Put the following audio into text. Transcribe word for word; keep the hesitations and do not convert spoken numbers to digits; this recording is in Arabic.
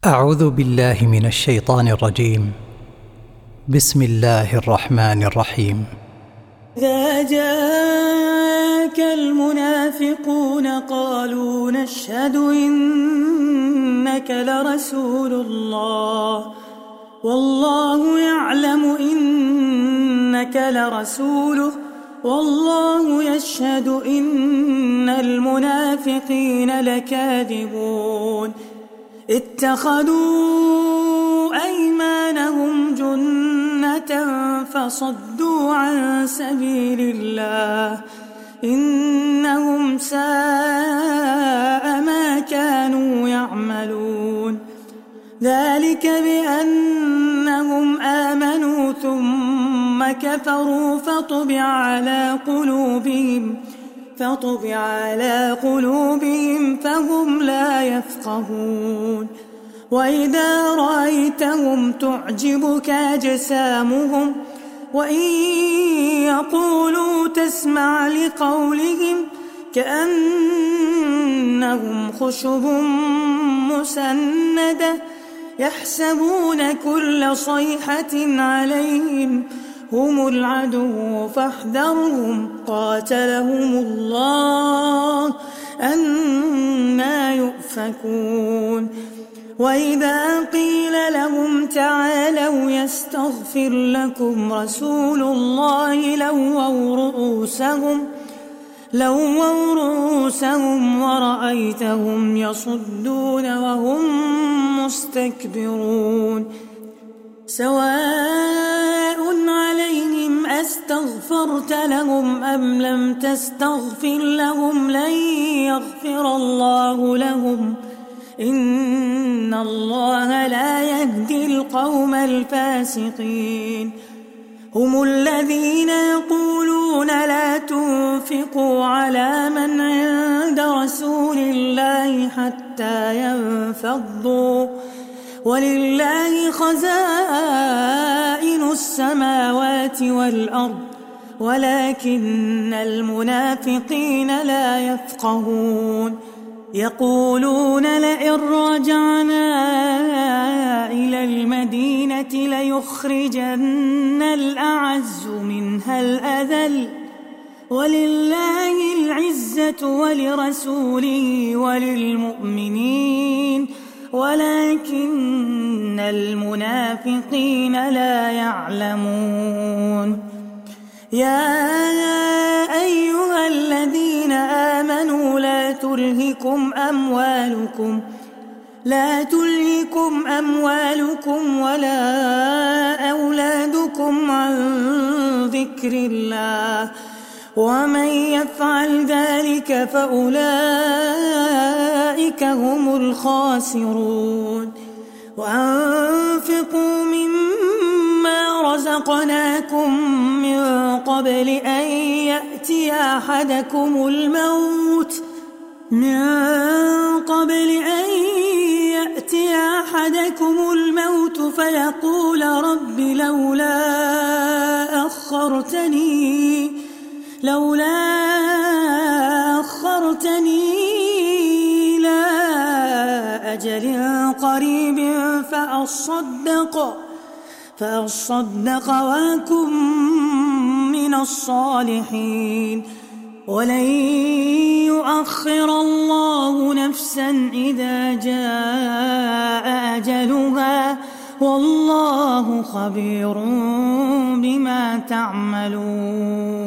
أعوذ بالله من الشيطان الرجيم. بسم الله الرحمن الرحيم. إذا جاءك المنافقون قالوا نشهد إنك لرسول الله والله يعلم إنك لرسوله والله يشهد إن المنافقين لكاذبون اتخذوا أيمانهم جنة فصدوا عن سبيل الله إنهم ساء ما كانوا يعملون ذلك بأنهم آمنوا ثم كفروا فطبع على قلوبهم فطبع على قلوبهم فهم لا يفقهون وإذا رأيتهم تعجبك أجسامهم وإن يقولوا تسمع لقولهم كأنهم خشب مسندة يحسبون كل صيحة عليهم هم العدو فاحذرهم قاتلهم الله أنى يؤفكون وإذا قيل لهم تعالوا يستغفر لكم رسول الله لووا رؤوسهم لووا رؤوسهم ورأيتهم يصدون وهم مستكبرون سواء عليهم أستغفرت لهم أم لم تستغفر لهم لن يغفر الله لهم إن الله لا يهدي القوم الفاسقين هم الذين يقولون لا تنفقوا على من عند رسول الله حتى ينفضوا ولله خزائن السماوات والأرض ولكن المنافقين لا يفقهون يقولون لئن رجعنا إلى المدينة ليخرجن الأعز منها الأذل ولله العزة ولرسوله وللمؤمنين ولكن المنافقين لا يعلمون يا أيها الذين آمنوا لا تلهكم أموالكم لا تلهكم أموالكم ولا أولادكم عن ذكر الله ومن يفعل ذلك فأولئك هم الخاسرون وأنفقوا مما رزقناكم من قبل أن يأتي أحدكم الموت من قبل أن يأتي أحدكم الموت فيقول رب لولا أخرتني لولا أخرتني إلى أجل قريب فأصدق فأصدق وأكن من الصالحين ولن يؤخر الله نفسا إذا جاء أجلها والله خبير بما تعملون.